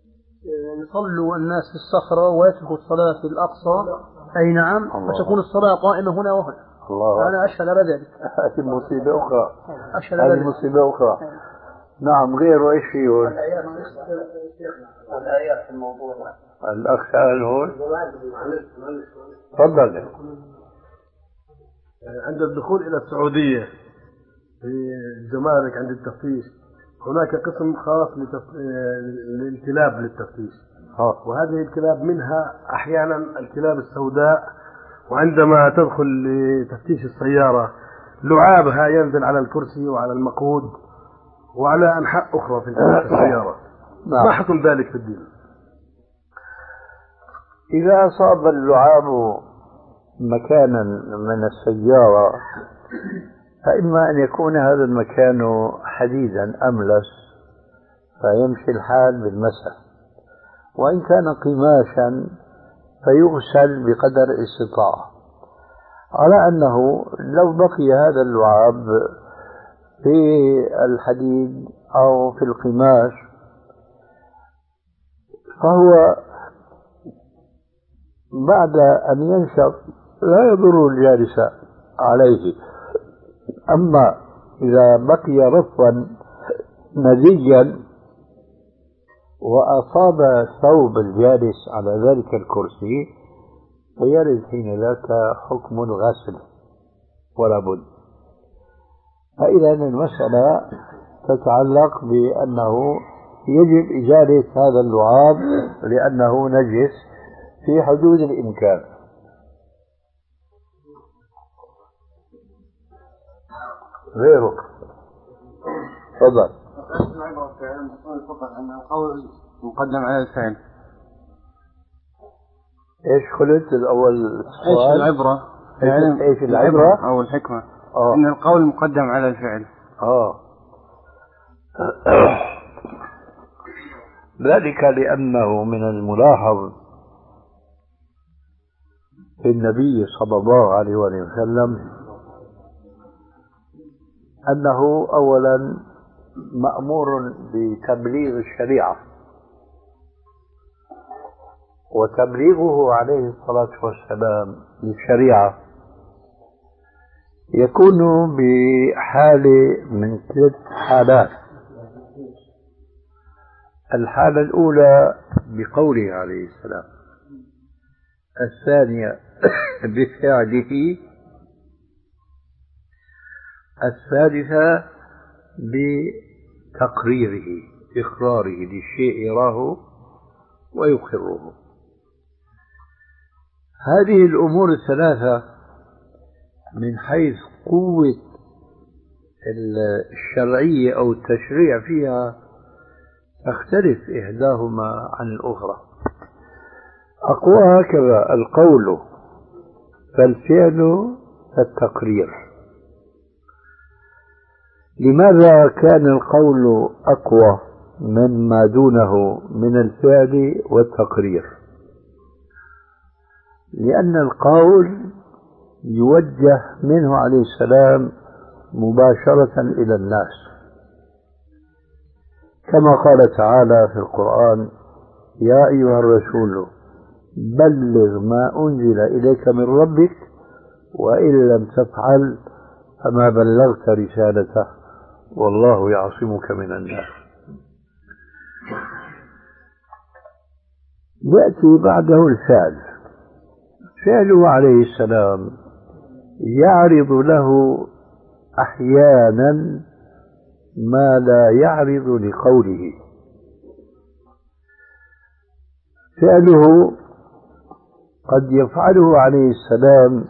يصلوا الناس في الصخرة ويتركوا الصلاة في الأقصى. أي نعم، وتكون الصلاة قائمة هنا وهنا. الله. أنا أشهد على ذلك. هذه مصيبة أخرى. أشهد على ذلك. هذه مصيبة أخرى. نعم، غيره إيش فيه؟ الآيات في الموضوع. الأخ سأل هون. تفضل. عند الدخول إلى السعودية في الجمارك عند التفتيش هناك قسم خاص للكلاب للتفتيش، وهذه الكلاب منها أحيانا الكلاب السوداء، وعندما تدخل لتفتيش السيارة لعابها ينزل على الكرسي وعلى المقود وعلى أنحاء أخرى في السيارة. ما حكم ذلك في الدين؟ إذا أصاب اللعاب مكانا من السيارة فإما أن يكون هذا المكان حديدا أملس فيمشي الحال بالمسح، وإن كان قماشا فيغسل بقدر الاستطاعة، على أنه لو بقي هذا اللعاب في الحديد أو في القماش فهو بعد أن ينشف لا يضر الجالس عليه. أما إذا بقي رفا نزيا وأصاب ثوب الجالس على ذلك الكرسي فيرد حين ذاك حكم الغسل ولا بد. فإذا المسألة تتعلق بأنه يجب إزالة هذا اللعاب لأنه نجس في حدود الإمكان. غيره تفضل. القول مقدم على الفعل. ايش قلت الاول؟ ايش العبرة؟ يعني ايش العبرة او الحكمة؟ آه. ان القول مقدم على الفعل. اه ذلك لأنه من الملاحظ في النبي صلى الله عليه وسلم أنه أولا مأمور بتبليغ الشريعة، وتبليغه عليه الصلاة والسلام للشريعة يكون بحالة من ثلاث حالات. الحالة الأولى بقوله عليه السلام، الثانية بفعله، الثالثة بتقريره، إقراره للشيء يراه ويقره. هذه الأمور الثلاثة من حيث قوة الشرعية أو التشريع فيها تختلف إحداهما عن الأخرى. أقوى هكذا القول فالفعل فالتقرير. لماذا كان القول أقوى مما دونه من الفعل والتقرير؟ لأن القول يوجه منه عليه السلام مباشرة إلى الناس، كما قال تعالى في القرآن: يا أيها الرسول بلغ ما أنزل إليك من ربك وإن لم تفعل فما بلغت رسالته والله يعصمك من الناس. يأتي بعده الفعل. فعله عليه السلام يعرض له أحيانا ما لا يعرض لقوله. فعله قد يفعله عليه السلام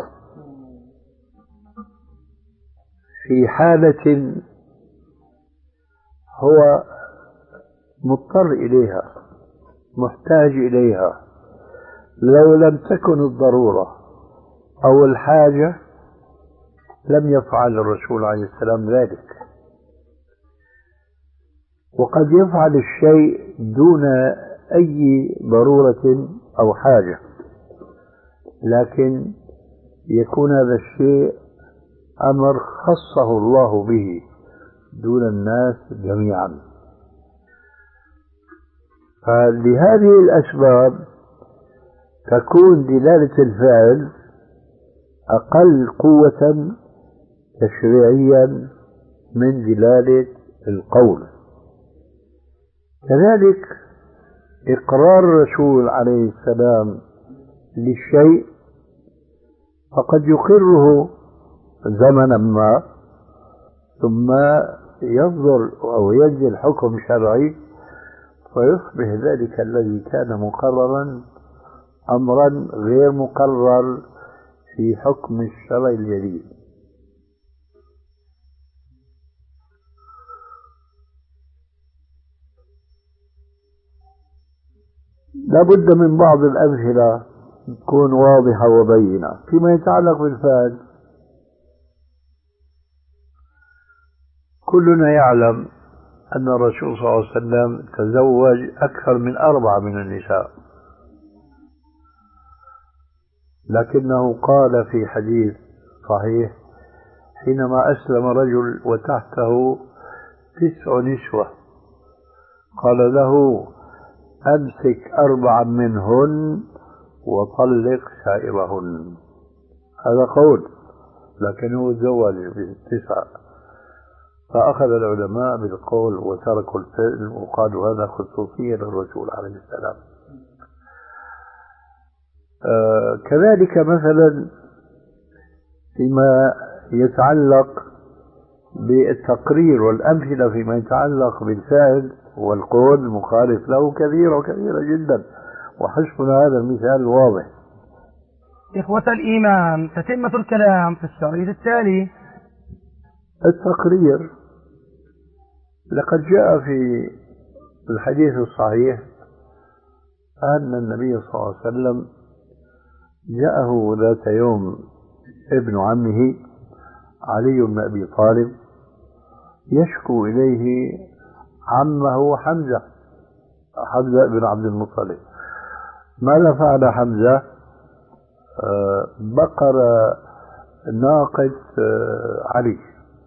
في حالة هو مضطر إليها، محتاج إليها، لو لم تكن الضرورة أو الحاجة لم يفعل الرسول عليه السلام ذلك. وقد يفعل الشيء دون أي ضرورة أو حاجة، لكن يكون هذا الشيء أمر خصه الله به دون الناس جميعا. فلهذه الأسباب تكون دلالة الفعل أقل قوة تشريعيا من دلالة القول. كذلك إقرار الرسول عليه السلام للشيء فقد يقره زمنا ما ثم يصدر أو ينزل حكم شرعي فيصبح ذلك الذي كان مقررا أمرا غير مقرر في حكم الشرع الجديد. لابد من بعض الأمثلة تكون واضحة وبينة. فيما يتعلق بالفعل كلنا يعلم أن الرسول صلى الله عليه وسلم تزوج أكثر من أربعة من النساء، لكنه قال في حديث صحيح حينما أسلم رجل وتحته تسع نسوة قال له أمسك أربعا منهن وطلق سائرهن. هذا قول، لكنه تزوج بالتسعة. فأخذ العلماء بالقول وتركوا الفعل وقالوا هذا خصوصية للرسول عليه السلام. آه كذلك مثلا فيما يتعلق بالتقرير والأمثلة فيما يتعلق بالفعل والقول المخالف له كثيرة وكثيرة جدا، وحسبنا هذا المثال الواضح. إخوة الإيمان، تتمة الكلام في الشريط التالي. التقرير لقد جاء في الحديث الصحيح أن النبي صلى الله عليه وسلم جاءه ذات يوم ابن عمه علي بن أبي طالب يشكو إليه عمه حمزة حمزة بن عبد المطلب. ماذا فعل حمزة؟ آه بقر ناقة آه علي،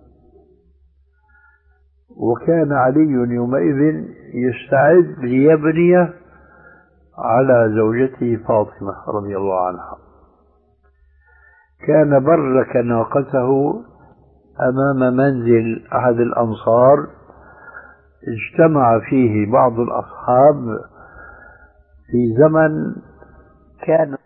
وكان علي يومئذ يستعد ليبني على زوجته فاطمة رضي الله عنها. كان برك ناقته أمام منزل أحد الأنصار اجتمع فيه بعض الأصحاب في زمن كان